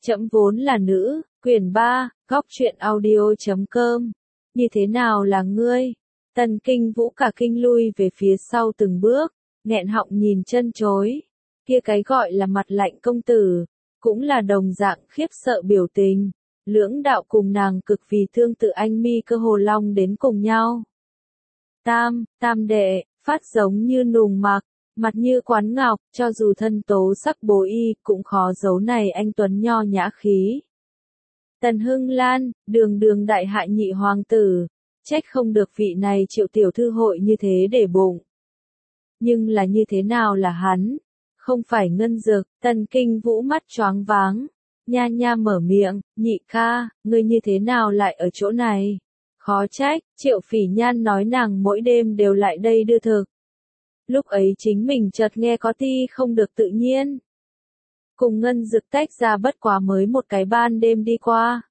Trẫm vốn là nữ, quyển 3, góc truyện audio.com. Như thế nào là ngươi? Tần Kinh Vũ cả kinh lui về phía sau từng bước, nghẹn họng nhìn chân chối. Kia cái gọi là mặt lạnh công tử, cũng là đồng dạng khiếp sợ biểu tình. Lưỡng đạo cùng nàng cực vì thương tự anh mi cơ hồ long đến cùng nhau. Tam đệ, phát giống như nùng mặc, mặt như quán ngọc, cho dù thân tố sắc bố y, cũng khó giấu này anh tuấn nho nhã khí. Tần Hưng Lan, đường đại hại nhị hoàng tử, trách không được vị này Triệu tiểu thư hội như thế để bụng. Nhưng là như thế nào là hắn? Không phải Ngân Dực. Tần Kinh Vũ mắt choáng váng, nha mở miệng, nhị ca, ngươi như thế nào lại ở chỗ này? Khó trách, Triệu Phỉ Nhan nói nàng mỗi đêm đều lại đây đưa thực. Lúc ấy chính mình chợt nghe có ti không được tự nhiên. Cùng Ngân Dực tách ra bất quá mới một cái ban đêm đi qua.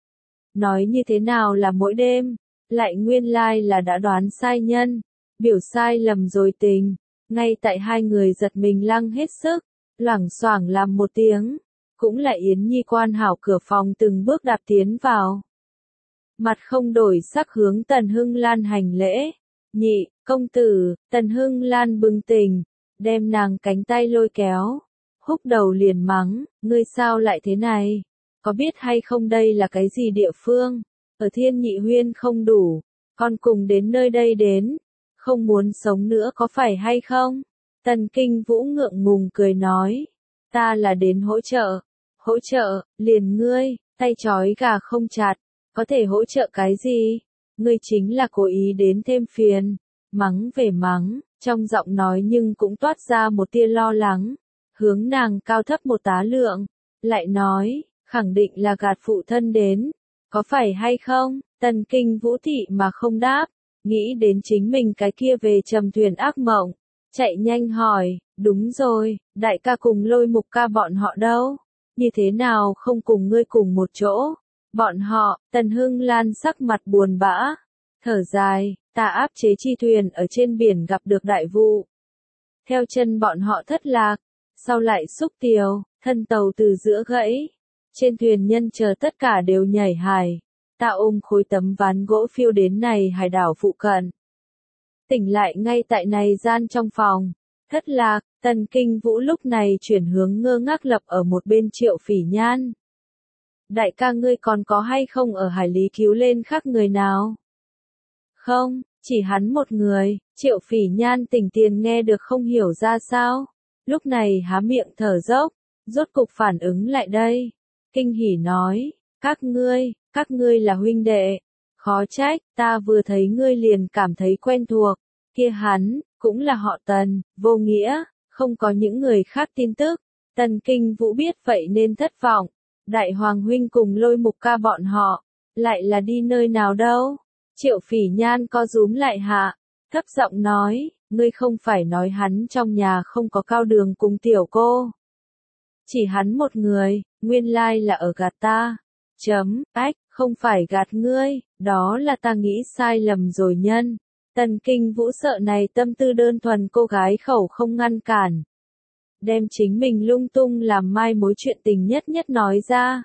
Nói như thế nào là mỗi đêm, lại nguyên lai là đã đoán sai nhân, biểu sai lầm rồi tình. Ngay tại hai người giật mình lăng hết sức, loảng xoảng làm một tiếng, cũng là Yến Nhi quan hảo cửa phòng từng bước đạp tiến vào. Mặt không đổi sắc hướng Tần Hưng Lan hành lễ. Nhị, công tử. Tần Hưng Lan bừng tỉnh, đem nàng cánh tay lôi kéo, húc đầu liền mắng, ngươi sao lại thế này? Có biết hay không đây là cái gì địa phương? Ở Thiên Nhị Huyên không đủ, con cùng đến nơi đây đến, không muốn sống nữa có phải hay không? Tần Kinh Vũ ngượng ngùng cười nói, ta là đến hỗ trợ, liền ngươi, tay trói gà không chặt, có thể hỗ trợ cái gì? Ngươi chính là cố ý đến thêm phiền. Mắng về mắng, trong giọng nói nhưng cũng toát ra một tia lo lắng, hướng nàng cao thấp một tá lượng, lại nói, khẳng định là gạt phụ thân đến, có phải hay không? Tần Kinh Vũ thị mà không đáp, nghĩ đến chính mình cái kia về trầm thuyền ác mộng, chạy nhanh hỏi, đúng rồi, đại ca cùng Lôi Mục ca bọn họ đâu? Như thế nào không cùng ngươi cùng một chỗ? Bọn họ. Tần Hưng Lan sắc mặt buồn bã, thở dài, ta áp chế chi thuyền ở trên biển gặp được đại vụ. Theo chân bọn họ thất lạc, sau lại xúc tiều, thân tàu từ giữa gãy. Trên thuyền nhân chờ tất cả đều nhảy hải. Ta ôm khối tấm ván gỗ phiêu đến này hải đảo phụ cận. Tỉnh lại ngay tại này gian trong phòng. Thất lạc. Tần Kinh Vũ lúc này chuyển hướng ngơ ngác lập ở một bên Triệu Phỉ Nhan. Đại ca ngươi còn có hay không ở hải lý cứu lên khác người nào? Không, chỉ hắn một người. Triệu Phỉ Nhan tỉnh tiền nghe được không hiểu ra sao. Lúc này há miệng thở dốc, rốt cục phản ứng lại đây. Kinh hỉ nói, các ngươi là huynh đệ. Khó trách, ta vừa thấy ngươi liền cảm thấy quen thuộc. Kia hắn, cũng là họ Tần, vô nghĩa, không có những người khác tin tức. Tần Kinh Vũ biết vậy nên thất vọng. Đại Hoàng huynh cùng Lôi Mục ca bọn họ, lại là đi nơi nào đâu? Triệu Phỉ Nhan co rúm lại hạ, thấp giọng nói, ngươi không phải nói hắn trong nhà không có Cao Đường cùng tiểu cô. Chỉ hắn một người, nguyên lai là ở gạt ta. Không phải gạt ngươi, đó là ta nghĩ sai lầm rồi nhân. Tần Kinh Vũ sợ này tâm tư đơn thuần cô gái khẩu không ngăn cản. Đem chính mình lung tung làm mai mối chuyện tình nhất nói ra.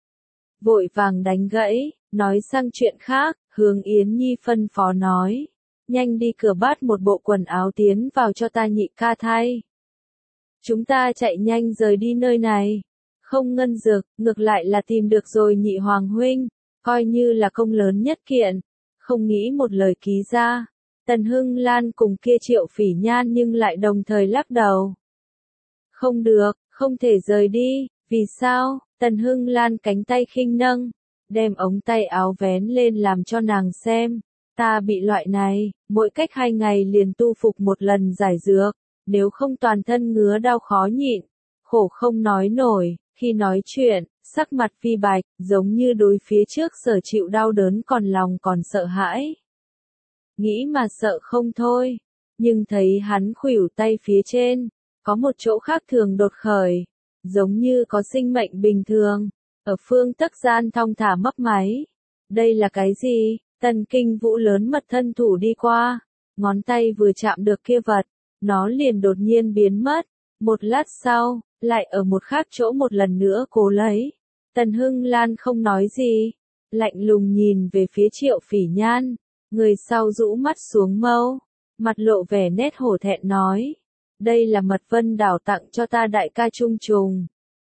Vội vàng đánh gãy, nói sang chuyện khác, hướng Yến Nhi phân phó nói. Nhanh đi cửa bắt một bộ quần áo tiến vào cho ta nhị ca thay. Chúng ta chạy nhanh rời đi nơi này. Không Ngân Dực, ngược lại là tìm được rồi nhị hoàng huynh, coi như là công lớn nhất kiện. Không nghĩ một lời ký ra. Tần Hưng Lan cùng kia Triệu Phỉ Nhan nhưng lại đồng thời lắc đầu. Không được, không thể rời đi. Vì sao? Tần Hưng Lan cánh tay khinh nâng, đem ống tay áo vén lên làm cho nàng xem. Ta bị loại này, mỗi cách 2 ngày liền tu phục một lần giải dược, nếu không toàn thân ngứa đau khó nhịn, khổ không nói nổi. Khi nói chuyện, sắc mặt phi bạch, giống như đối phía trước sở chịu đau đớn còn lòng còn sợ hãi. Nghĩ mà sợ không thôi, nhưng thấy hắn khuỷu tay phía trên, có một chỗ khác thường đột khởi, giống như có sinh mệnh bình thường, ở phương tấc gian thong thả mấp máy. Đây là cái gì? Tần Kinh Vũ lớn mật thân thủ đi qua, ngón tay vừa chạm được kia vật, nó liền đột nhiên biến mất. Một lát sau, lại ở một khác chỗ một lần nữa cố lấy. Tần Hưng Lan không nói gì, lạnh lùng nhìn về phía Triệu Phỉ Nhan, người sau rũ mắt xuống mâu, mặt lộ vẻ nét hổ thẹn nói, đây là mật vân đảo tặng cho ta đại ca Trung Trùng.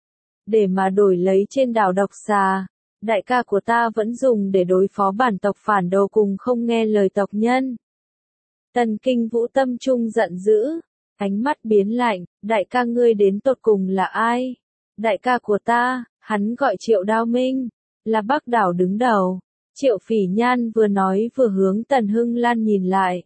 Để mà đổi lấy trên đảo độc xà, đại ca của ta vẫn dùng để đối phó bản tộc phản đồ cùng không nghe lời tộc nhân. Tần Kinh Vũ tâm trung giận dữ, ánh mắt biến lạnh, đại ca ngươi đến tột cùng là ai? Đại ca của ta, hắn gọi Triệu Đao Minh, là Bắc đảo đứng đầu. Triệu Phỉ Nhan vừa nói vừa hướng Tần Hưng Lan nhìn lại.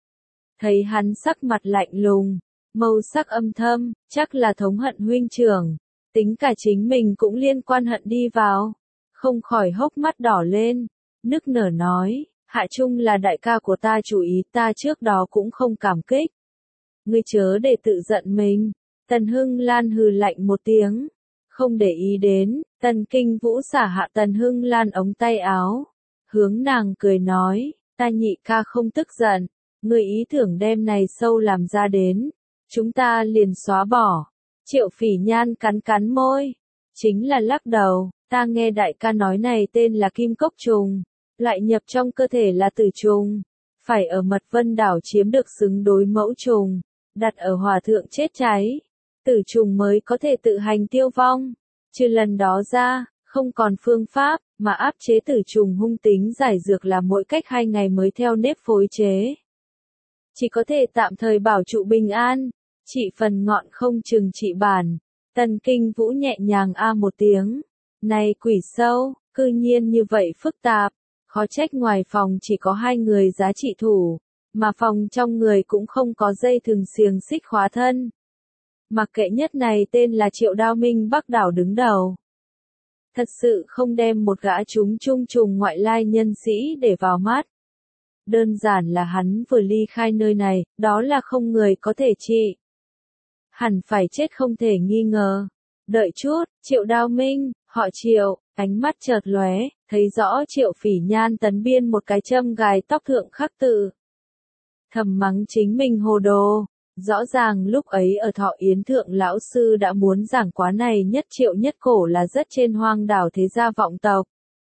Thấy hắn sắc mặt lạnh lùng, màu sắc âm thâm, chắc là thống hận huynh trưởng, tính cả chính mình cũng liên quan hận đi vào, không khỏi hốc mắt đỏ lên, nức nở nói, Hạ Trung là đại ca của ta, chủ ý ta trước đó cũng không cảm kích. Ngươi chớ để tự giận mình. Tần Hưng Lan hừ lạnh một tiếng, không để ý đến, Tần Kinh Vũ xả hạ Tần Hưng Lan ống tay áo, hướng nàng cười nói, ta nhị ca không tức giận, ngươi ý tưởng đem này sâu làm ra đến, chúng ta liền xóa bỏ. Triệu Phỉ Nhan cắn cắn môi, chính là lắc đầu, ta nghe đại ca nói này tên là kim cốc trùng, lại nhập trong cơ thể là tử trùng, phải ở Mật Vân đảo chiếm được xứng đối mẫu trùng, đặt ở hòa thượng chết cháy, tử trùng mới có thể tự hành tiêu vong, trừ lần đó ra, không còn phương pháp, mà áp chế tử trùng hung tính giải dược là mỗi cách 2 ngày mới theo nếp phối chế. Chỉ có thể tạm thời bảo trụ bình an, trị phần ngọn không chừng trị bản. Tần Kinh Vũ nhẹ nhàng a một tiếng, này quỷ sâu, cư nhiên như vậy phức tạp, khó trách ngoài phòng chỉ có 2 người giá trị thủ, mà phòng trong người cũng không có dây thừng xiềng xích khóa thân. Mặc kệ nhất này tên là Triệu Đao Minh Bắc đảo đứng đầu. Thật sự không đem một gã chúng trung trùng ngoại lai nhân sĩ để vào mắt. Đơn giản là hắn vừa ly khai nơi này, đó là không người có thể trị. Hẳn phải chết không thể nghi ngờ. Đợi chút, Triệu Đao Minh, họ Triệu, ánh mắt chợt lóe, thấy rõ Triệu Phỉ Nhan tấn biên một cái châm gài tóc thượng khắc tự. Thầm mắng chính mình hồ đồ. Rõ ràng lúc ấy ở Thọ Yến thượng lão sư đã muốn giảng quá này nhất Triệu nhất cổ là rất trên hoang đảo thế gia vọng tộc.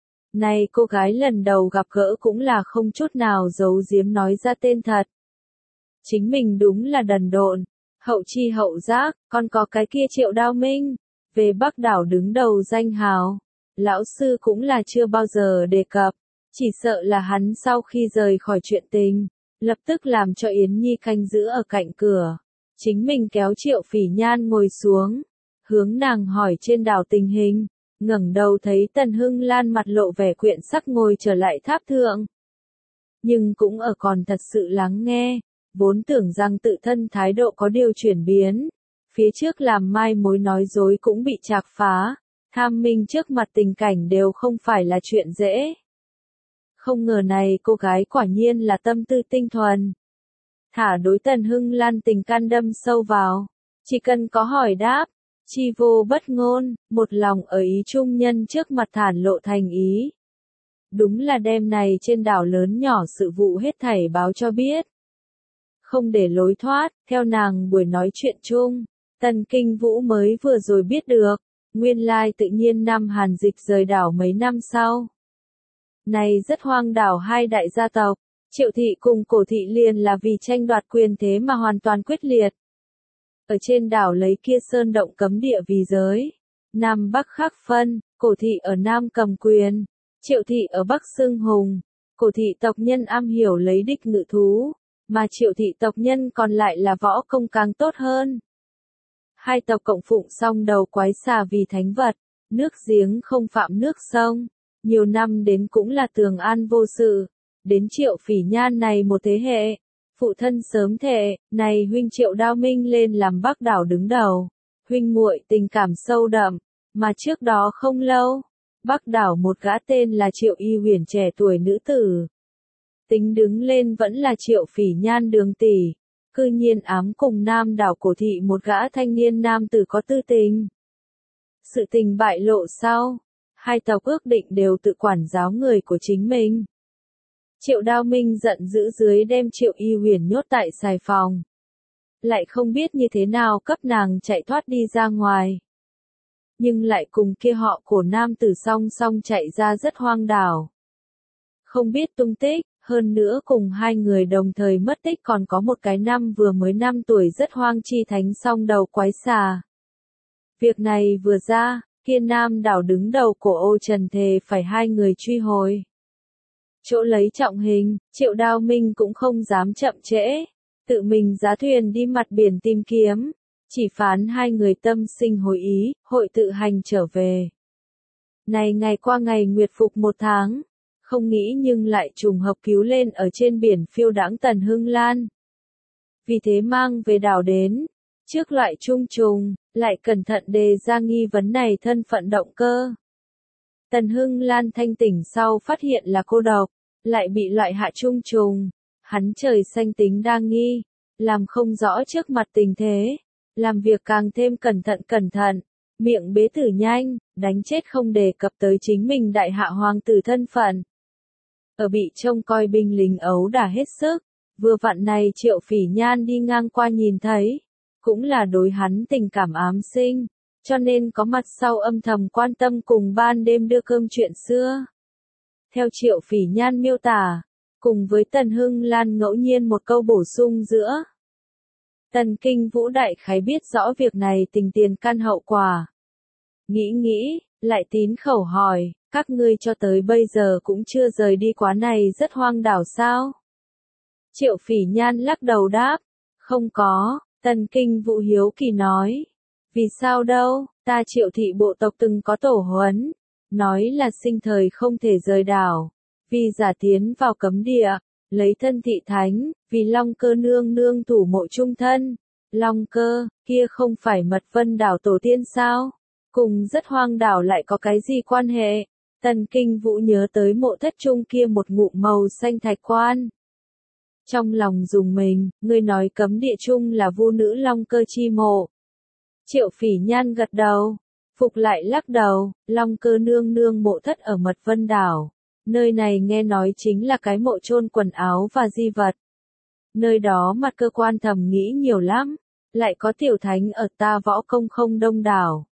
Này cô gái lần đầu gặp gỡ cũng là không chút nào giấu giếm nói ra tên thật. Chính mình đúng là đần độn, hậu chi hậu giác, còn có cái kia Triệu Đao Minh, về Bắc đảo đứng đầu danh hào. Lão sư cũng là chưa bao giờ đề cập, chỉ sợ là hắn sau khi rời khỏi chuyện tình, lập tức làm cho Yến Nhi canh giữ ở cạnh cửa. Chính mình kéo Triệu Phỉ Nhan ngồi xuống, hướng nàng hỏi trên đảo tình hình, ngẩng đầu thấy Tần Hưng Lan mặt lộ vẻ quyện sắc ngồi trở lại tháp thượng. Nhưng cũng ở còn thật sự lắng nghe, vốn tưởng rằng tự thân thái độ có điều chuyển biến, phía trước làm mai mối nói dối cũng bị chạc phá, tham minh trước mặt tình cảnh đều không phải là chuyện dễ. Không ngờ này cô gái quả nhiên là tâm tư tinh thuần. Thả đối Tần Hưng Lan tình can đâm sâu vào. Chỉ cần có hỏi đáp, chi vô bất ngôn, một lòng ở ý trung nhân trước mặt thản lộ thành ý. Đúng là đêm này trên đảo lớn nhỏ sự vụ hết thảy báo cho biết. Không để lối thoát, theo nàng buổi nói chuyện chung, Tần Kinh Vũ mới vừa rồi biết được, nguyên lai tự nhiên năm Hàn Dịch rời đảo mấy năm sau. Này rất hoang đảo hai đại gia tộc, Triệu thị cùng Cổ thị liền là vì tranh đoạt quyền thế mà hoàn toàn quyết liệt. Ở trên đảo lấy kia sơn động cấm địa vì giới, Nam Bắc khác phân, Cổ thị ở Nam cầm quyền, Triệu thị ở Bắc xưng hùng, Cổ thị tộc nhân am hiểu lấy đích ngự thú, mà Triệu thị tộc nhân còn lại là võ công càng tốt hơn. Hai tộc cộng phụng song đầu quái xà vì thánh vật, nước giếng không phạm nước sông, nhiều năm đến cũng là tường an vô sự. Đến Triệu Phỉ Nhan này một thế hệ, phụ thân sớm thệ, này huynh Triệu Đao Minh lên làm Bắc đảo đứng đầu, huynh muội tình cảm sâu đậm, mà trước đó không lâu, Bắc đảo một gã tên là Triệu Y Huyền trẻ tuổi nữ tử. Tính đứng lên vẫn là Triệu Phỉ Nhan đường tỷ, cư nhiên ám cùng Nam đảo Cổ thị một gã thanh niên nam tử có tư tình. Sự tình bại lộ sau, hai tộc ước định đều tự quản giáo người của chính mình. Triệu Đao Minh giận dữ dưới đem Triệu Y Huyền nhốt tại xài phòng. Lại không biết như thế nào cấp nàng chạy thoát đi ra ngoài. nhưng lại cùng kia họ Cổ nam tử song song chạy ra rất hoang đảo. Không biết tung tích, hơn nữa cùng hai người đồng thời mất tích còn có một cái vừa mới 5 tuổi rất hoang chi thánh song đầu quái xà. Việc này vừa ra, kia nam đảo đứng đầu cổ ô trần thề phải hai người truy hồi. Chỗ lấy trọng hình, Triệu Đao Minh cũng không dám chậm trễ, tự mình giá thuyền đi mặt biển tìm kiếm, chỉ phán hai người tâm sinh hồi ý, hội tự hành trở về. Này ngày qua ngày nguyệt phục 1 tháng, không nghĩ nhưng lại trùng hợp cứu lên ở trên biển phiêu đãng Tần Hưng Lan. Vì thế mang về đảo đến, trước loại trung trùng, lại cẩn thận đề ra nghi vấn này thân phận động cơ. Tần Hưng Lan thanh tỉnh sau phát hiện là cô độc, lại bị loại hạ trung trùng, hắn trời xanh tính đa nghi, làm không rõ trước mặt tình thế, làm việc càng thêm cẩn thận, miệng bế tử nhanh, đánh chết không đề cập tới chính mình đại hạ hoàng tử thân phận. Ở bị trông coi binh lính ấu đả hết sức, vừa vặn này Triệu Phỉ Nhan đi ngang qua nhìn thấy, cũng là đối hắn tình cảm ám sinh, cho nên có mặt sau âm thầm quan tâm cùng ban đêm đưa cơm chuyện xưa. Theo Triệu Phỉ Nhan miêu tả, cùng với Tần Hưng Lan ngẫu nhiên một câu bổ sung giữa. Tần Kinh Vũ đại khái biết rõ việc này tình tiền căn hậu quả. Nghĩ, lại tín khẩu hỏi, các ngươi cho tới bây giờ cũng chưa rời đi quá này rất hoang đảo sao? Triệu Phỉ Nhan lắc đầu đáp, không có. Tần Kinh Vũ hiếu kỳ nói, vì sao đâu, ta Triệu thị bộ tộc từng có tổ huấn, nói là sinh thời không thể rời đảo, vì giả tiến vào cấm địa, lấy thân thị thánh, vì Long Cơ nương nương thủ mộ trung thân. Long Cơ, kia không phải Mật Vân đảo tổ tiên sao? Cùng rất hoang đảo lại có cái gì quan hệ? Tần Kinh Vũ nhớ tới mộ thất trung kia một ngụm màu xanh thạch quan. Trong lòng dùng mình, ngươi nói cấm địa chung là vu nữ Long Cơ chi mộ. Triệu Phỉ Nhan gật đầu, phục lại lắc đầu, Long Cơ nương nương mộ thất ở Mật Vân đảo. Nơi này nghe nói chính là cái mộ chôn quần áo và di vật. Nơi đó mặt cơ quan thầm nghĩ nhiều lắm, lại có tiểu thánh ở ta võ công không đông đảo.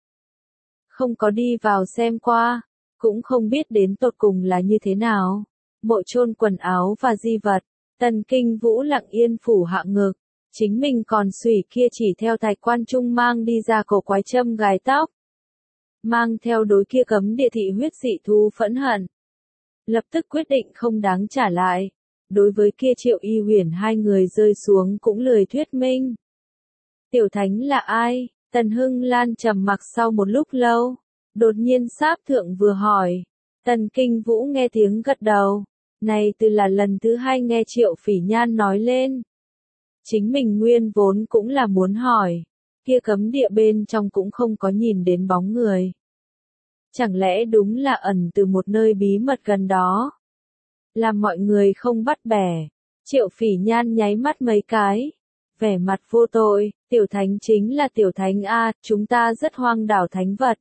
Không có đi vào xem qua, cũng không biết đến tột cùng là như thế nào. Mộ chôn quần áo và di vật. Tần Kinh Vũ lặng yên phủ hạ ngực, chính mình còn xủy kia chỉ theo thạch quan trung mang đi ra cổ quái châm gài tóc. Mang theo đối kia cấm địa thị huyết dị thú phẫn hận. Lập tức quyết định không đáng trả lại, đối với kia Triệu Y Huyền hai người rơi xuống cũng lười thuyết minh. Tiểu thánh là ai? Tần Hưng Lan trầm mặc sau một lúc lâu, đột nhiên sáp thượng vừa hỏi. Tần Kinh Vũ nghe tiếng gật đầu. Này từ là lần thứ 2 nghe Triệu Phỉ Nhan nói lên. Chính mình nguyên vốn cũng là muốn hỏi, kia cấm địa bên trong cũng không có nhìn đến bóng người. Chẳng lẽ đúng là ẩn từ một nơi bí mật gần đó? Làm mọi người không bắt bẻ. Triệu Phỉ Nhan nháy mắt mấy cái. Vẻ mặt vô tội, tiểu thánh chính là tiểu thánh A, chúng ta rất hoang đảo thánh vật.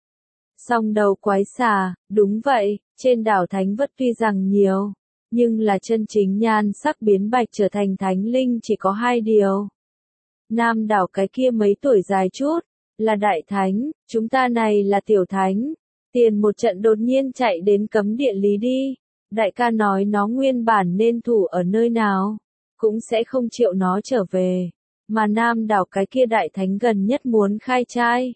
Song đầu quái xà, đúng vậy, trên đảo thánh vật tuy rằng nhiều, nhưng là chân chính nhan sắc biến bạch trở thành thánh linh chỉ có 2 điều. Nam đảo cái kia mấy tuổi dài chút, là đại thánh, chúng ta này là tiểu thánh. Tiền một trận đột nhiên chạy đến cấm địa lý đi, đại ca nói nó nguyên bản nên thủ ở nơi nào, cũng sẽ không chịu nó trở về, mà nam đảo cái kia đại thánh gần nhất muốn khai trai.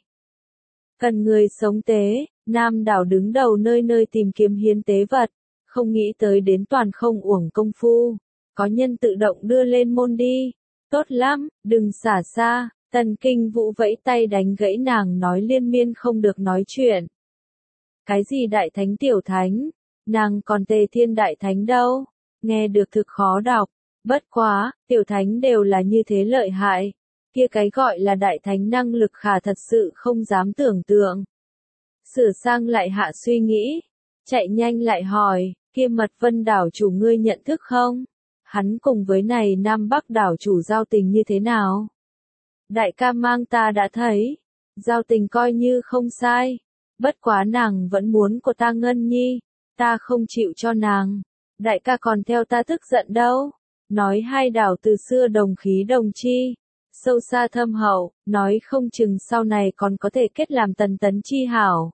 Cần người sống tế, nam đảo đứng đầu nơi nơi tìm kiếm hiến tế vật, không nghĩ tới đến toàn không uổng công phu, có nhân tự động đưa lên môn đi, tốt lắm, đừng xả xa. Tần Kinh Vũ vẫy tay đánh gãy nàng nói liên miên không được nói chuyện. Cái gì đại thánh tiểu thánh, nàng còn Tề Thiên đại thánh đâu, nghe được thực khó đọc, bất quá, tiểu thánh đều là như thế lợi hại, kia cái gọi là đại thánh năng lực khả thật sự không dám tưởng tượng. Sửa sang lại hạ suy nghĩ, chạy nhanh lại hỏi, kia Mật Vân đảo chủ ngươi nhận thức không? Hắn cùng với này Nam Bắc đảo chủ giao tình như thế nào? Đại ca mang ta đã thấy, giao tình coi như không sai, bất quá nàng vẫn muốn của ta Ngân Nhi, ta không chịu cho nàng, đại ca còn theo ta tức giận đâu, nói hai đảo từ xưa đồng khí đồng chi, sâu xa thâm hậu, nói không chừng sau này còn có thể kết làm tần tấn chi hảo.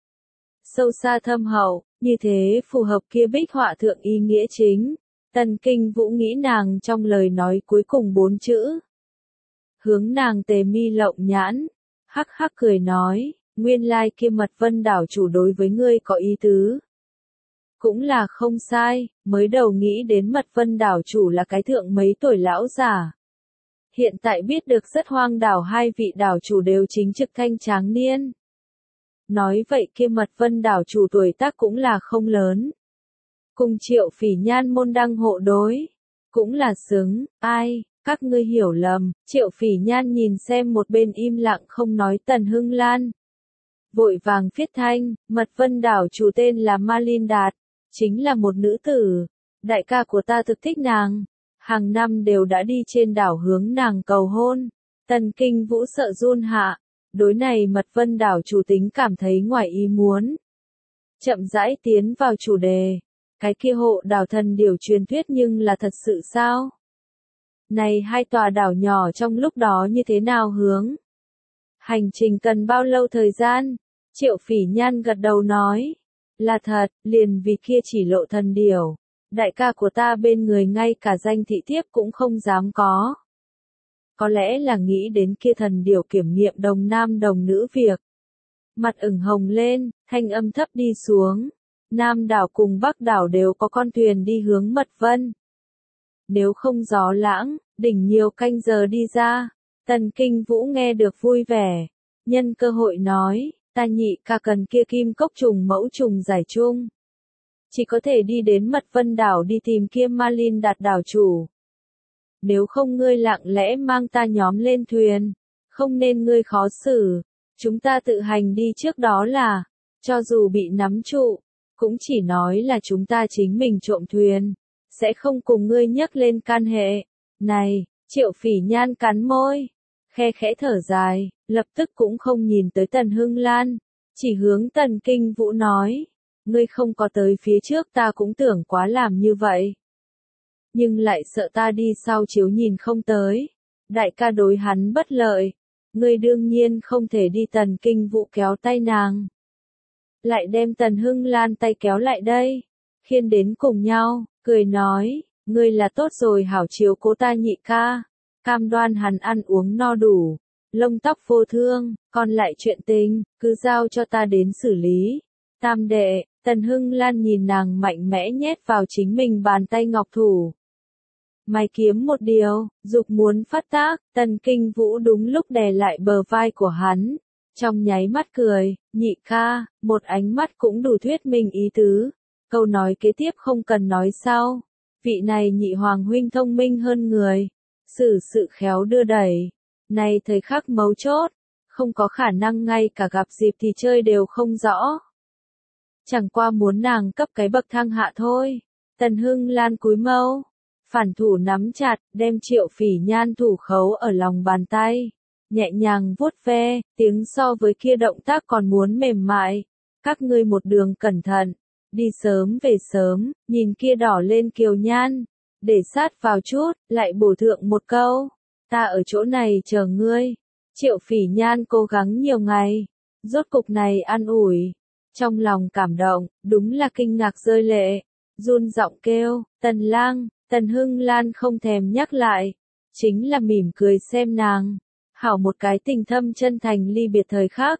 Sâu xa thâm hậu, như thế phù hợp kia bích họa thượng ý nghĩa chính. Tần Kinh Vũ nghĩ nàng trong lời nói cuối cùng 4 chữ. Hướng nàng tề mi lộng nhãn, hắc hắc cười nói, nguyên lai kia Mật Vân đảo chủ đối với ngươi có ý tứ. Cũng là không sai, mới đầu nghĩ đến Mật Vân đảo chủ là cái thượng mấy tuổi lão già. Hiện tại biết được rất hoang đảo hai vị đảo chủ đều chính trực thanh tráng niên. Nói vậy kia Mật Vân đảo chủ tuổi tác cũng là không lớn. Cùng Triệu Phỉ Nhan môn đăng hộ đối. Cũng là xứng, ai, các ngươi hiểu lầm. Triệu Phỉ Nhan nhìn xem một bên im lặng không nói Tần Hưng Lan. Vội vàng viết thanh, Mật Vân đảo chủ tên là Ma Linh Đạt. Chính là một nữ tử. Đại ca của ta thực thích nàng. Hàng năm đều đã đi trên đảo hướng nàng cầu hôn. Tần Kinh Vũ sợ run hạ. Đối này Mật Vân đảo chủ tính cảm thấy ngoài ý muốn. Chậm rãi tiến vào chủ đề. Cái kia hộ đảo thần điểu truyền thuyết nhưng là thật sự sao? Này hai tòa đảo nhỏ trong lúc đó như thế nào hướng? Hành trình cần bao lâu thời gian? Triệu Phỉ Nhan gật đầu nói. Là thật, liền vì kia chỉ lộ thần điểu. Đại ca của ta bên người ngay cả danh thị thiếp cũng không dám có. Có lẽ là nghĩ đến kia thần điểu kiểm nghiệm đồng nam đồng nữ việc. Mặt ửng hồng lên, thanh âm thấp đi xuống. Nam đảo cùng Bắc đảo đều có con thuyền đi hướng Mật Vân. Nếu không gió lãng, đỉnh nhiều canh giờ đi ra. Tần Kinh Vũ nghe được vui vẻ. Nhân cơ hội nói, ta nhị ca cần kia kim cốc trùng mẫu trùng giải chung. Chỉ có thể đi đến Mật Vân đảo đi tìm kia Ma Linh Đạt đảo chủ. Nếu không ngươi lặng lẽ mang ta nhóm lên thuyền, không nên ngươi khó xử. Chúng ta tự hành đi trước đó là, cho dù bị nắm trụ, cũng chỉ nói là chúng ta chính mình trộm thuyền, sẽ không cùng ngươi nhắc lên can hệ. Này, Triệu Phỉ Nhan cắn môi, khe khẽ thở dài, lập tức cũng không nhìn tới Tần Hưng Lan, chỉ hướng Tần Kinh Vũ nói, ngươi không có tới phía trước ta cũng tưởng quá làm như vậy. Nhưng lại sợ ta đi sau chiếu nhìn không tới, đại ca đối hắn bất lợi, ngươi đương nhiên không thể đi. Tần Kinh Vũ kéo tay nàng. Lại đem Tần Hưng Lan tay kéo lại đây, khiêng đến cùng nhau, cười nói, ngươi là tốt rồi hảo chiếu cố ta nhị ca, cam đoan hắn ăn uống no đủ, lông tóc vô thương, còn lại chuyện tình, cứ giao cho ta đến xử lý. Tam đệ, Tần Hưng Lan nhìn nàng mạnh mẽ nhét vào chính mình bàn tay ngọc thủ. Mày kiếm một điều, dục muốn phát tác, Tần Kinh Vũ đúng lúc đè lại bờ vai của hắn. Trong nháy mắt cười, nhị ca, một ánh mắt cũng đủ thuyết minh ý tứ. Câu nói kế tiếp không cần nói sau. Vị này nhị hoàng huynh thông minh hơn người. Xử sự khéo đưa đẩy. Này thời khắc mấu chốt. Không có khả năng ngay cả gặp dịp thì chơi đều không rõ. Chẳng qua muốn nàng cấp cái bậc thang hạ thôi. Tần Hưng Lan cúi mâu. Phản thủ nắm chặt, đem Triệu Phỉ Nhan thủ khấu ở lòng bàn tay. Nhẹ nhàng vuốt ve, tiếng so với kia động tác còn muốn mềm mại. Các ngươi một đường cẩn thận, đi sớm về sớm, nhìn kia đỏ lên Kiều Nhan, để sát vào chút, lại bổ thượng một câu. Ta ở chỗ này chờ ngươi. Triệu Phỉ Nhan cố gắng nhiều ngày, rốt cục này an ủi. Trong lòng cảm động, đúng là kinh ngạc rơi lệ, run giọng kêu, Tần Lang. Tần Hưng Lan không thèm nhắc lại, chính là mỉm cười xem nàng. Hảo một cái tình thâm chân thành ly biệt thời khắc.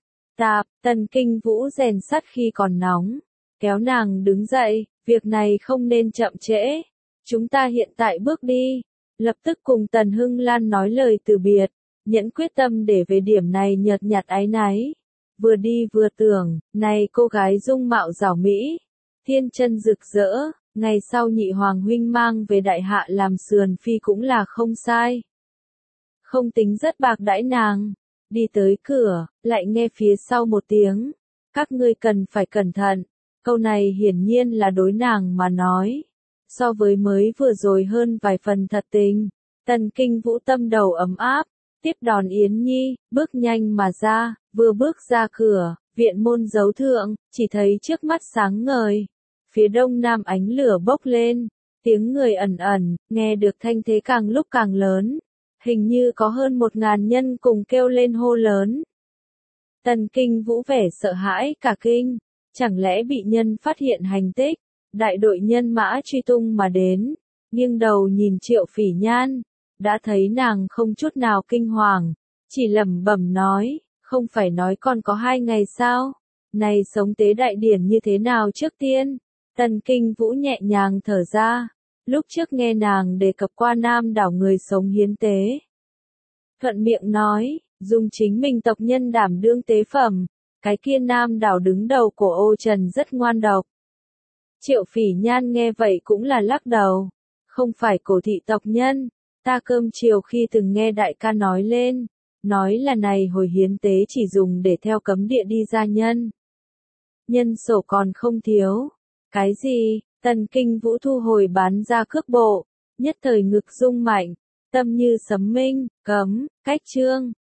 Tần Kinh Vũ rèn sắt khi còn nóng, kéo nàng đứng dậy, việc này không nên chậm trễ. Chúng ta hiện tại bước đi, lập tức cùng Tần Hưng Lan nói lời từ biệt, nhẫn quyết tâm để về điểm này nhợt nhạt áy náy. Vừa đi vừa tưởng, này cô gái dung mạo giảo mỹ, thiên chân rực rỡ. Ngày sau nhị hoàng huynh mang về đại hạ làm sườn phi cũng là không sai. Không tính rất bạc đãi nàng. Đi tới cửa, lại nghe phía sau một tiếng. Các ngươi cần phải cẩn thận. Câu này hiển nhiên là đối nàng mà nói. So với mới vừa rồi hơn vài phần thật tình. Tần Kinh Vũ tâm đầu ấm áp. Tiếp đón Yến Nhi, bước nhanh mà ra. Vừa bước ra cửa, viện môn dấu thượng, chỉ thấy trước mắt sáng ngời. Phía đông nam ánh lửa bốc lên, tiếng người ẩn ẩn, nghe được thanh thế càng lúc càng lớn. Hình như có hơn 1.000 nhân cùng kêu lên hô lớn. Tần Kinh Vũ vẻ sợ hãi cả kinh, chẳng lẽ bị nhân phát hiện hành tích, đại đội nhân mã truy tung mà đến, nghiêng đầu nhìn Triệu Phỉ Nhan, đã thấy nàng không chút nào kinh hoàng, chỉ lẩm bẩm nói, không phải nói còn có 2 ngày sao, này sống tế đại điển như thế nào trước tiên, Tần Kinh Vũ nhẹ nhàng thở ra, lúc trước nghe nàng đề cập qua Nam đảo người sống hiến tế. Thuận miệng nói, dùng chính mình tộc nhân đảm đương tế phẩm, cái kia Nam đảo đứng đầu của Ô Trần rất ngoan độc. Triệu Phỉ Nhan nghe vậy cũng là lắc đầu, không phải cổ thị tộc nhân, ta cơm chiều khi từng nghe đại ca nói lên, nói là này hồi hiến tế chỉ dùng để theo cấm địa đi ra nhân. Nhân sổ còn không thiếu. Cái gì? Tần Kinh Vũ thu hồi bán ra cước bộ, nhất thời ngực rung mạnh, tâm như sấm minh, cấm, cách chương.